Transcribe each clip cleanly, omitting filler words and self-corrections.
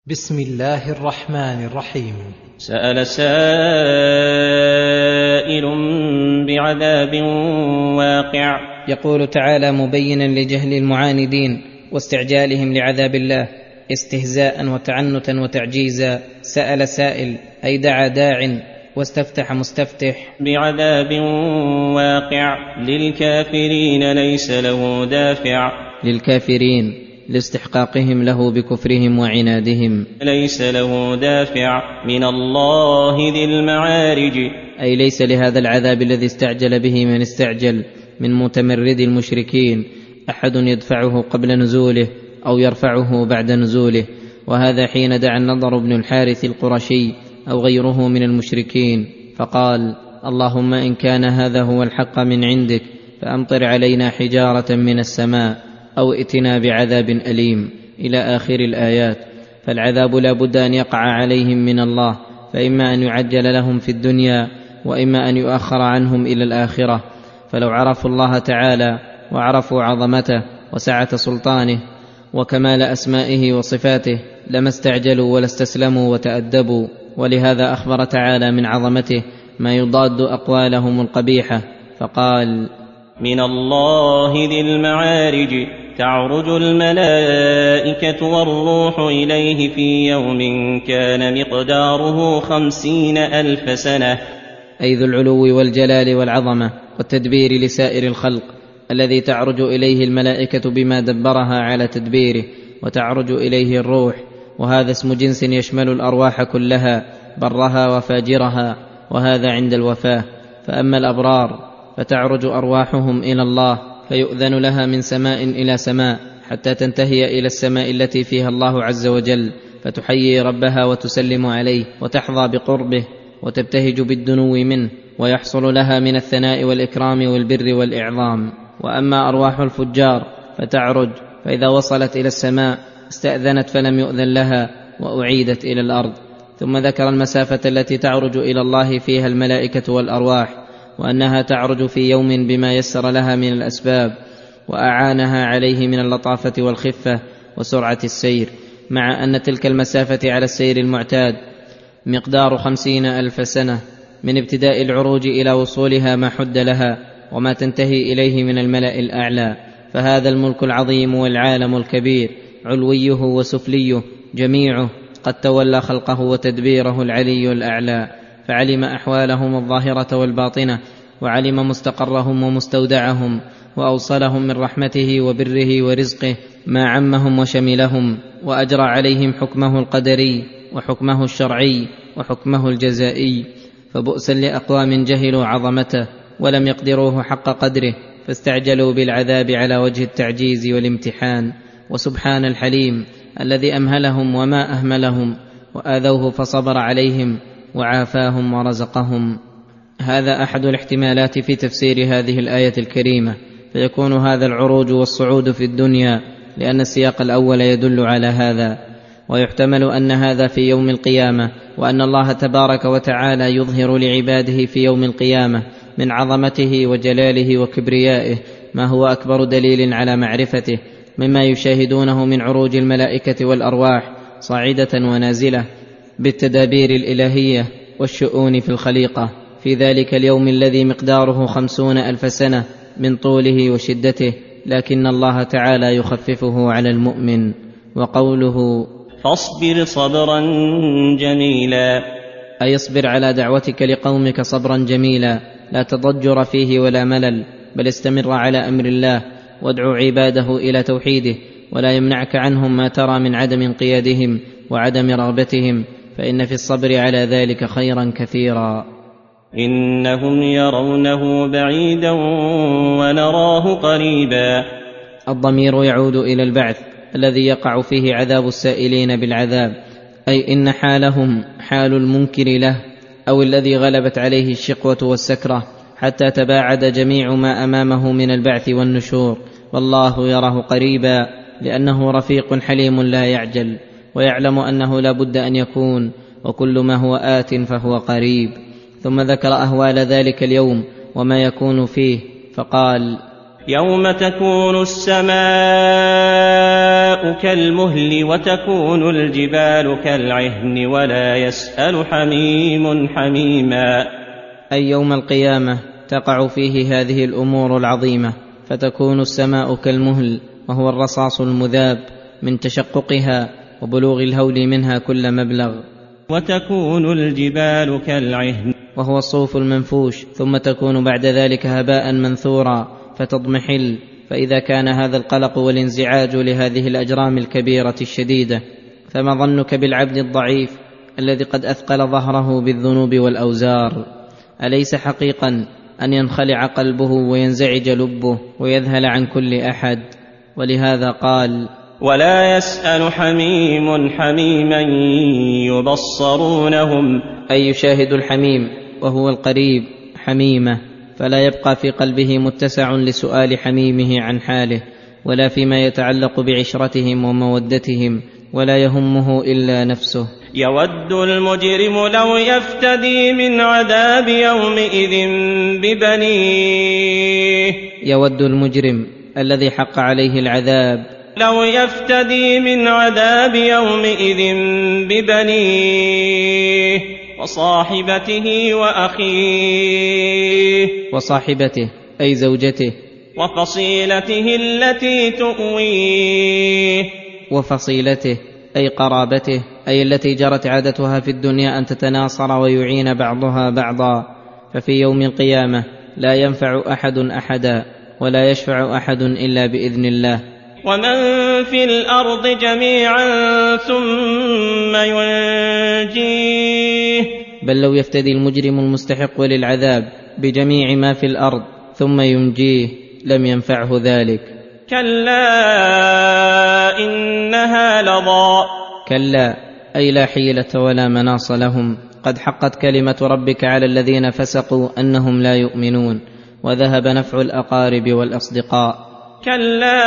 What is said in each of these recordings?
بسم الله الرحمن الرحيم. سأل سائل بعذاب واقع. يقول تعالى مبينا لجهل المعاندين واستعجالهم لعذاب الله استهزاء وتعنتا وتعجيزا. سأل سائل أي دعا داع، واستفتح مستفتح. بعذاب واقع للكافرين ليس له دافع. للكافرين لاستحقاقهم له بكفرهم وعنادهم. ليس له دافع من الله ذي المعارج. أي ليس لهذا العذاب الذي استعجل به من استعجل من متمرد المشركين أحد يدفعه قبل نزوله أو يرفعه بعد نزوله. وهذا حين دعا النضر بن الحارث القرشي أو غيره من المشركين فقال: اللهم إن كان هذا هو الحق من عندك فأمطر علينا حجارة من السماء أو ائتنا بعذاب أليم، إلى آخر الآيات. فالعذاب لا بد أن يقع عليهم من الله، فإما أن يعجل لهم في الدنيا وإما أن يؤخر عنهم إلى الآخرة. فلو عرفوا الله تعالى وعرفوا عظمته وسعة سلطانه وكمال أسمائه وصفاته لما استعجلوا ولا استسلموا وتأدبوا. ولهذا أخبر تعالى من عظمته ما يضاد أقوالهم القبيحة فقال: من الله ذي المعارج تعرج الملائكة والروح إليه في يوم كان مقداره 50,000 سنة. أي ذو العلو والجلال والعظمة والتدبير لسائر الخلق، الذي تعرج إليه الملائكة بما دبرها على تدبيره، وتعرج إليه الروح، وهذا اسم جنس يشمل الأرواح كلها برها وفاجرها، وهذا عند الوفاة. فأما الأبرار فتعرج أرواحهم إلى الله فيؤذن لها من سماء إلى سماء حتى تنتهي إلى السماء التي فيها الله عز وجل، فتحيي ربها وتسلم عليه وتحظى بقربه وتبتهج بالدنو منه، ويحصل لها من الثناء والإكرام والبر والإعظام. وأما أرواح الفجار فتعرج، فإذا وصلت إلى السماء استأذنت فلم يؤذن لها وأعيدت إلى الأرض. ثم ذكر المسافة التي تعرج إلى الله فيها الملائكة والأرواح، وأنها تعرج في يوم بما يسر لها من الأسباب وأعانها عليه من اللطافة والخفة وسرعة السير، مع أن تلك المسافة على السير المعتاد مقدار 50,000 سنة من ابتداء العروج إلى وصولها ما حد لها وما تنتهي إليه من الملأ الأعلى. فهذا الملك العظيم والعالم الكبير علويه وسفليه جميعه قد تولى خلقه وتدبيره العلي الأعلى، فعلم أحوالهم الظاهرة والباطنة، وعلم مستقرهم ومستودعهم، وأوصلهم من رحمته وبره ورزقه ما عمهم وشملهم، وأجرى عليهم حكمه القدري وحكمه الشرعي وحكمه الجزائي. فبؤسا لأقوام جهلوا عظمته ولم يقدروه حق قدره فاستعجلوا بالعذاب على وجه التعجيز والامتحان. وسبحان الحليم الذي أمهلهم وما أهملهم وآذوه فصبر عليهم وعافاهم ورزقهم. هذا أحد الاحتمالات في تفسير هذه الآية الكريمة، فيكون هذا العروج والصعود في الدنيا لأن السياق الأول يدل على هذا. ويحتمل أن هذا في يوم القيامة، وأن الله تبارك وتعالى يظهر لعباده في يوم القيامة من عظمته وجلاله وكبريائه ما هو أكبر دليل على معرفته مما يشاهدونه من عروج الملائكة والأرواح صاعدة ونازلة بالتدابير الإلهية والشؤون في الخليقة في ذلك اليوم الذي مقداره 50,000 سنة من طوله وشدته، لكن الله تعالى يخففه على المؤمن. وقوله فاصبر صبرا جميلا، أي اصبر على دعوتك لقومك صبرا جميلا لا تضجر فيه ولا ملل، بل استمر على أمر الله وادعو عباده إلى توحيده، ولا يمنعك عنهم ما ترى من عدم انقيادهم وعدم رغبتهم، فإن في الصبر على ذلك خيرا كثيرا. إنهم يرونه بعيدا ونراه قريبا. الضمير يعود إلى البعث الذي يقع فيه عذاب السائلين بالعذاب، أي إن حالهم حال المنكر له أو الذي غلبت عليه الشقوة والسكرة حتى تباعد جميع ما أمامه من البعث والنشور، والله يراه قريبا لأنه رفيق حليم لا يعجل، ويعلم أنه لا بد أن يكون، وكل ما هو آت فهو قريب. ثم ذكر أهوال ذلك اليوم وما يكون فيه فقال: يوم تكون السماء السماء كالمهل وتكون الجبال كالعهن ولا يسأل حميم حميما. أي يوم القيامة تقع فيه هذه الأمور العظيمة، فتكون السماء كالمهل وهو الرصاص المذاب من تشققها وبلوغ الهول منها كل مبلغ، وتكون الجبال كالعهن وهو الصوف المنفوش، ثم تكون بعد ذلك هباء منثورا فتضمحل. فإذا كان هذا القلق والانزعاج لهذه الأجرام الكبيرة الشديدة، فما ظنك بالعبد الضعيف الذي قد أثقل ظهره بالذنوب والأوزار؟ أليس حقيقا أن ينخلع قلبه وينزعج لبه ويذهل عن كل أحد؟ ولهذا قال: ولا يسأل حميم حميما يبصرونهم، أي يشاهد الحميم وهو القريب حميمة، فلا يبقى في قلبه متسع لسؤال حميمه عن حاله ولا فيما يتعلق بعشرتهم ومودتهم، ولا يهمه إلا نفسه. يود المجرم لو يفتدي من عذاب يومئذ ببنيه، يود المجرم الذي حق عليه العذاب لو يفتدي من عذاب يومئذ ببنيه وصاحبته وأخيه، وصاحبته أي زوجته، وفصيلته التي تؤويه، وفصيلته أي قرابته، أي التي جرت عادتها في الدنيا أن تتناصر ويعين بعضها بعضا. ففي يوم القيامة لا ينفع أحد أحدا ولا يشفع أحد إلا بإذن الله. ومن في الأرض جميعا ثم ينجيه، بل لو يفتدي المجرم المستحق للعذاب بجميع ما في الأرض ثم ينجيه لم ينفعه ذلك. كلا إنها لظى، كلا أي لا حيلة ولا مناص لهم، قد حقت كلمة ربك على الذين فسقوا أنهم لا يؤمنون، وذهب نفع الأقارب والأصدقاء. كلا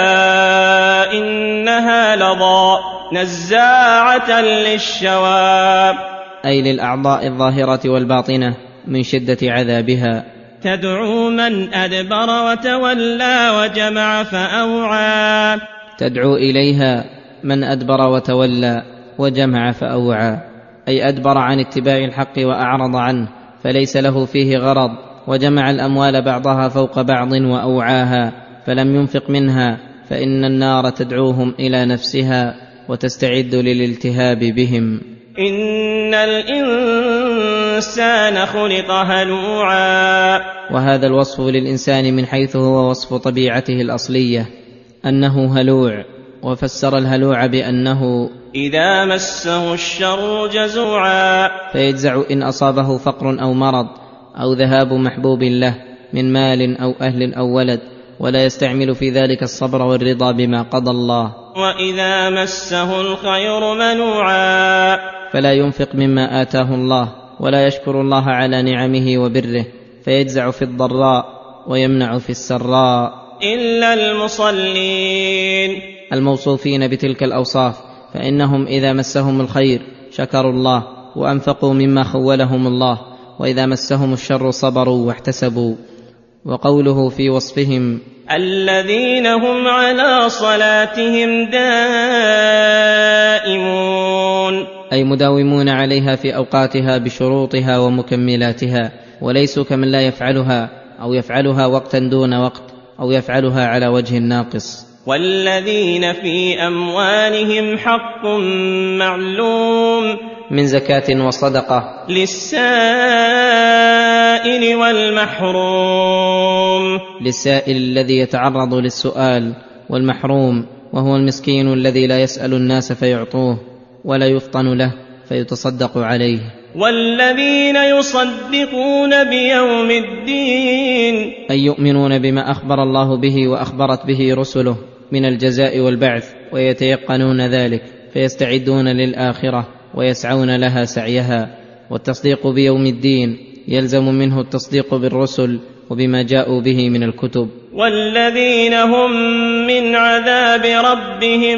إنها لظى نزاعة للشوى، أي للأعضاء الظاهرة والباطنة من شدة عذابها. تدعو من أدبر وتولى وجمع فأوعى، تدعو إليها من أدبر وتولى وجمع فأوعى، أي أدبر عن اتباع الحق وأعرض عنه فليس له فيه غرض، وجمع الأموال بعضها فوق بعض وأوعاها فلم ينفق منها، فإن النار تدعوهم إلى نفسها وتستعد للالتهاب بهم. إن الإنسان خلق هلوعا، وهذا الوصف للإنسان من حيث هو وصف طبيعته الأصلية أنه هلوع، وفسر الهلوع بأنه إذا مسه الشر جزوعا، فيجزع إن أصابه فقر أو مرض أو ذهاب محبوب له من مال أو أهل أو ولد، ولا يستعمل في ذلك الصبر والرضا بما قضى الله. وإذا مسه الخير منوعا، فلا ينفق مما آتاه الله ولا يشكر الله على نعمه وبره، فيجزع في الضراء ويمنع في السراء. إلا المصلين، الموصوفين بتلك الأوصاف، فإنهم إذا مسهم الخير شكروا الله وأنفقوا مما خولهم الله، وإذا مسهم الشر صبروا واحتسبوا. وقوله في وصفهم: الذين هم على صلاتهم دائمون، أي مداومون عليها في أوقاتها بشروطها ومكملاتها، وليسوا كمن لا يفعلها أو يفعلها وقتا دون وقت أو يفعلها على وجه ناقص. والذين في أموالهم حق معلوم، من زكاة وصدقة، للسائل والمحروم، للسائل الذي يتعرض للسؤال، والمحروم وهو المسكين الذي لا يسأل الناس فيعطوه ولا يفطن له فيتصدق عليه. والذين يصدقون بيوم الدين، أي يؤمنون بما أخبر الله به وأخبرت به رسله من الجزاء والبعث، ويتيقنون ذلك فيستعدون للآخرة ويسعون لها سعيها. والتصديق بيوم الدين يلزم منه التصديق بالرسل وبما جاءوا به من الكتب. والذين هم من عذاب ربهم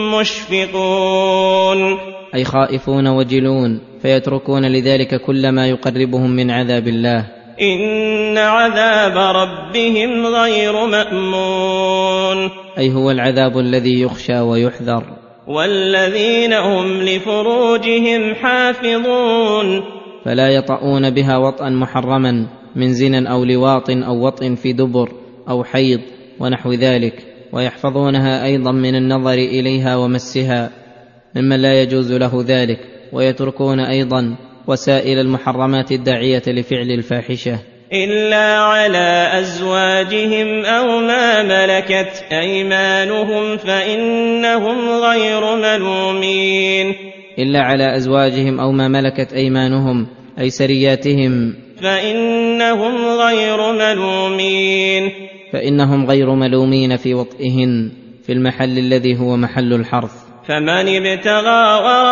مشفقون، أي خائفون وجلون، فيتركون لذلك كل ما يقربهم من عذاب الله. إن عذاب ربهم غير مأمون. أي هو العذاب الذي يخشى ويحذر. والذين هم لفروجهم حافظون فلا يطؤون بها وطئا محرما من زنا أو لواط أو وطئ في دبر أو حيض ونحو ذلك، ويحفظونها أيضا من النظر إليها ومسها ممن لا يجوز له ذلك، ويتركون أيضا وسائل المحرمات الداعية لفعل الفاحشة إلا على أزواجهم أو ما ملكت أيمانهم فإنهم غير ملومين. إلا على أزواجهم أو ما ملكت أيمانهم أي سرياتهم فإنهم غير ملومين. فإنهم غير ملومين في وطئهن في المحل الذي هو محل الحرث. فمن ابتغى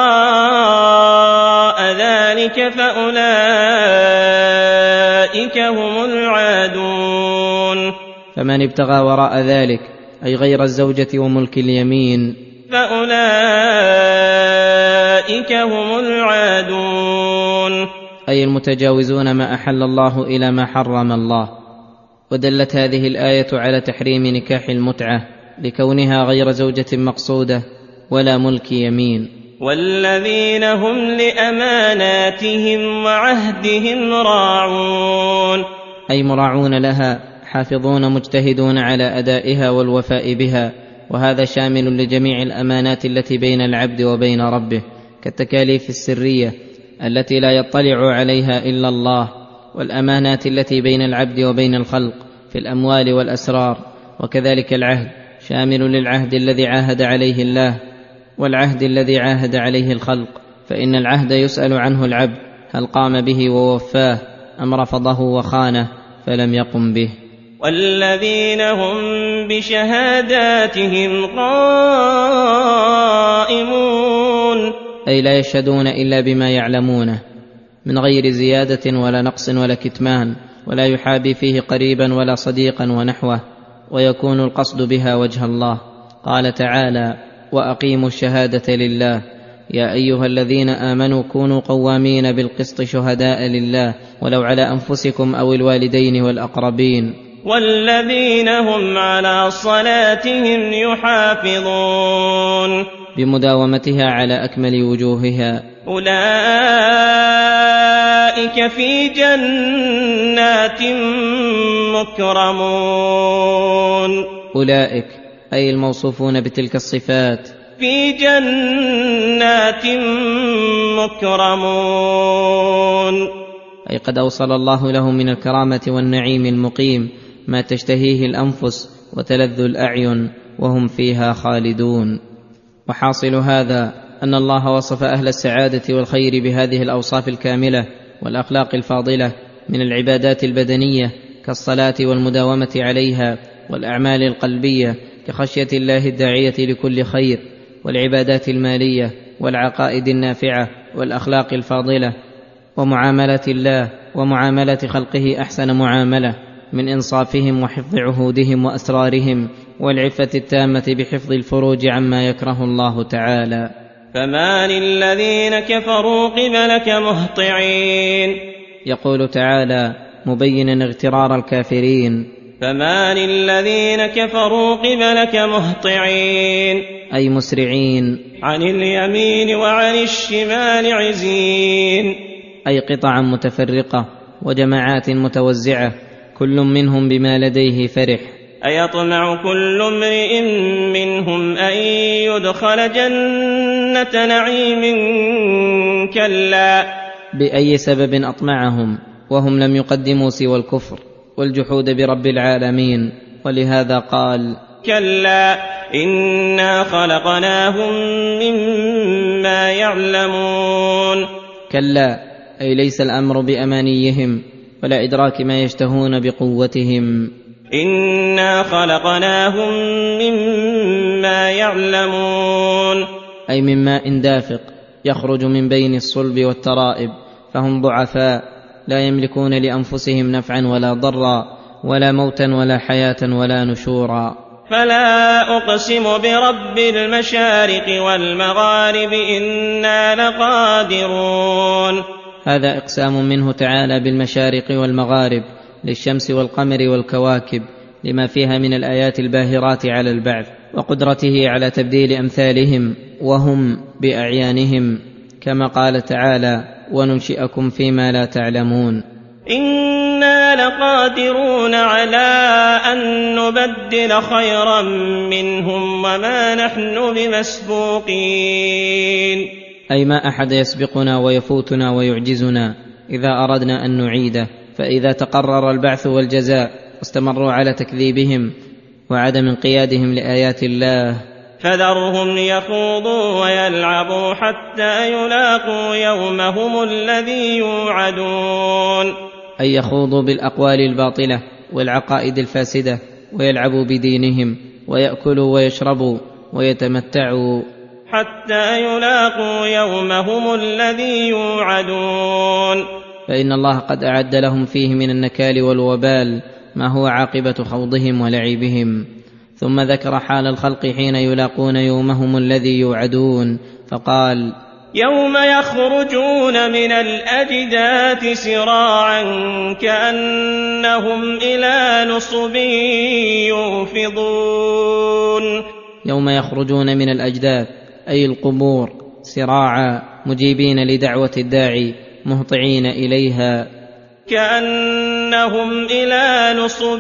وراء ذلك فأولئك هم العادون. فمن ابتغى وراء ذلك أي غير الزوجة وملك اليمين فأولئك هم العادون، أي المتجاوزون ما أحل الله إلى ما حرم الله. ودلت هذه الآية على تحريم نكاح المتعة لكونها غير زوجة مقصودة ولا ملك يمين. والذين هم لأماناتهم وعهدهم راعون، أي مراعون لها حافظون مجتهدون على أدائها والوفاء بها، وهذا شامل لجميع الأمانات التي بين العبد وبين ربه كالتكاليف السرية التي لا يطلع عليها إلا الله، والأمانات التي بين العبد وبين الخلق في الأموال والأسرار، وكذلك العهد شامل للعهد الذي عاهد عليه الله والعهد الذي عاهد عليه الخلق، فإن العهد يسأل عنه العبد هل قام به ووفاه أم رفضه وخانه فلم يقم به. والذين هم بشهاداتهم قائمون، أي لا يشهدون إلا بما يعلمونه من غير زيادة ولا نقص ولا كتمان، ولا يحابي فيه قريبا ولا صديقا ونحوه، ويكون القصد بها وجه الله. قال تعالى: وأقيموا الشهادة لله يا أيها الذين آمنوا كونوا قوامين بالقسط شهداء لله ولو على أنفسكم أو الوالدين والأقربين. والذين هم على صلاتهم يحافظون، بمداومتها على أكمل وجوهها. أولئك في جنات مكرمون، أولئك أي الموصوفون بتلك الصفات في جنات مكرمون، أي قد أوصل الله لهم من الكرامة والنعيم المقيم ما تشتهيه الأنفس وتلذ الأعين وهم فيها خالدون. وحاصل هذا أن الله وصف أهل السعادة والخير بهذه الأوصاف الكاملة والأخلاق الفاضلة من العبادات البدنية كالصلاة والمداومة عليها، والأعمال القلبية كخشية الله الداعية لكل خير، والعبادات المالية والعقائد النافعة والأخلاق الفاضلة، ومعاملة الله ومعاملة خلقه أحسن معاملة من إنصافهم وحفظ عهودهم وأسرارهم، والعفة التامة بحفظ الفروج عما يكره الله تعالى. فما للذين كفروا قبلك مهطعين، يقول تعالى مبينا اغترار الكافرين: فما للذين كفروا قبلك مهطعين، أي مسرعين عن اليمين وعن الشمال عزين، أي قطعا متفرقة وجماعات متوزعة كل منهم بما لديه فرح. أيطمع كل امرئ منهم أن يدخل جنة نعيم كلا. بأي سبب أطمعهم وهم لم يقدموا سوى الكفر والجحود برب العالمين، ولهذا قال: كلا إنا خلقناهم مما يعلمون. كلا أي ليس الأمر بأمانيهم ولا إدراك ما يشتهون بقوتهم. إنا خلقناهم مما يعلمون، أي من ماء دافق يخرج من بين الصلب والترائب، فهم ضعفاء لا يملكون لأنفسهم نفعا ولا ضرا ولا موتا ولا حياة ولا نشورا. فلا أقسم برب المشارق والمغارب إنا لقادرون. هذا إقسام منه تعالى بالمشارق والمغارب للشمس والقمر والكواكب لما فيها من الآيات الباهرات على البعث وقدرته على تبديل أمثالهم وهم بأعيانهم، كما قال تعالى: وننشئكم فيما لا تعلمون. إنا لقادرون على أن نبدل خيرا منهم وما نحن بمسبوقين. أي ما أحد يسبقنا ويفوتنا ويعجزنا إذا أردنا أن نعيده. فإذا تقرر البعث والجزاء واستمروا على تكذيبهم وعدم انقيادهم لآيات الله فذرهم يخوضوا ويلعبوا حتى يلاقوا يومهم الذي يوعدون. أي يخوضوا بالأقوال الباطلة والعقائد الفاسدة ويلعبوا بدينهم ويأكلوا ويشربوا ويتمتعوا حتى يلاقوا يومهم الذي يوعدون. فإن الله قد أعد لهم فيه من النكال والوبال ما هو عاقبة خوضهم ولعبهم. ثم ذكر حال الخلق حين يلاقون يومهم الذي يوعدون فقال: يوم يخرجون من الأجداث سراعا كأنهم إلى نصب يوفضون. يوم يخرجون من الأجداث أي القبور سراعا مجيبين لدعوة الداعي مهطعين إليها، كأنهم إلى نصب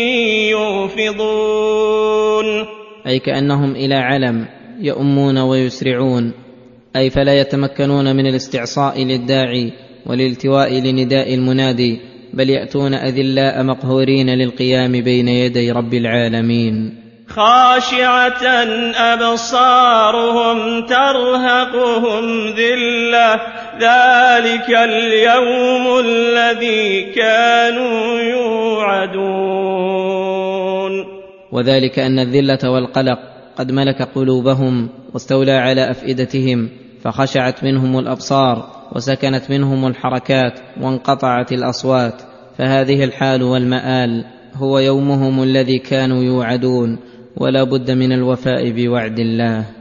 يوفضون أي كأنهم إلى علم يؤمون ويسرعون، أي فلا يتمكنون من الاستعصاء للداعي والالتواء لنداء المنادي، بل يأتون أذلاء مقهورين للقيام بين يدي رب العالمين. خاشعة أبصارهم ترهقهم ذلة ذلك اليوم الذي كانوا يوعدون. وذلك أن الذلة والقلق قد ملك قلوبهم واستولى على أفئدتهم، فخشعت منهم الأبصار وسكنت منهم الحركات وانقطعت الأصوات، فهذه الحال والمآل هو يومهم الذي كانوا يوعدون، ولا بد من الوفاء بوعد الله.